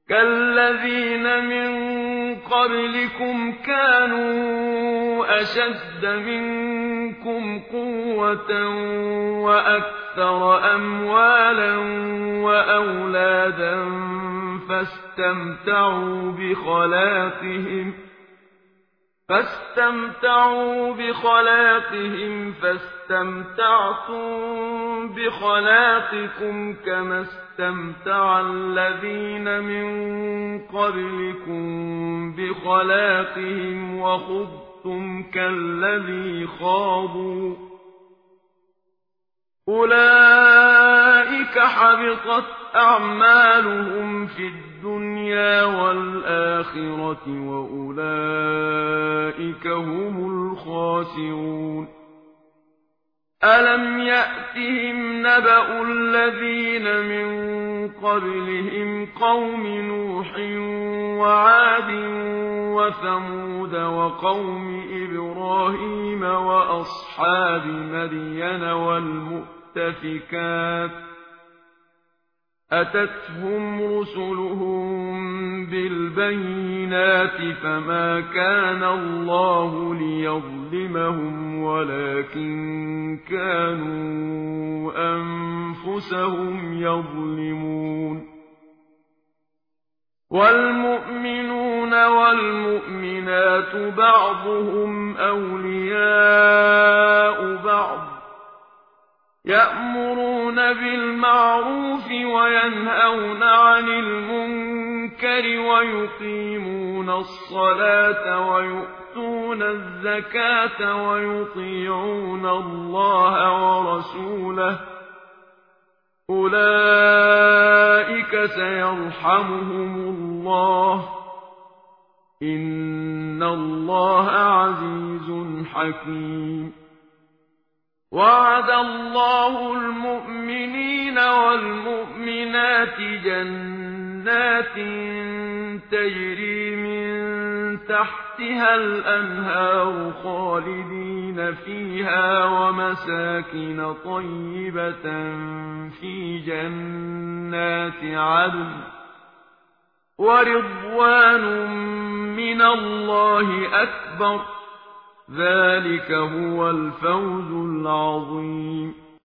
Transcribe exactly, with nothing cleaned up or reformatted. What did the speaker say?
كالذين من قبلكم كانوا أشد منكم قوة وأكثر أموالا وأولادا فاستمتعوا بخلاقهم فاستمتعوا بخلاقهم فاستمتعتم بخلاقكم كما استمتع الذين من قبلكم بخلاقهم وخضتم كالذي خاضوا أولئك حبطت أعمالهم في الدنيا والآخرة وأولئك هم الخاسرون ألم يأتهم نبأ الذين من قبلهم قوم نوح وعاد وثمود وقوم إبراهيم وأصحاب مدين والمؤتفكات أتتهم رسلهم بالبينات فما كان الله ليظلمهم ولكن كانوا أنفسهم يظلمون والمؤمنون والمؤمنات بعضهم أولياء بعض يأمرون بالمعروف وينهون عن المنكر ويقيمون الصلاة ويؤتون الزكاة ويطيعون الله ورسوله أولئك سيرحمهم الله إن الله عزيز حكيم وعد الله المؤمنين والمؤمنات جنات تجري من تحتها الأنهار خالدين فيها ومساكن طيبة في جنات عدن ورضوان من الله أكبر ذلك هو الفوز العظيم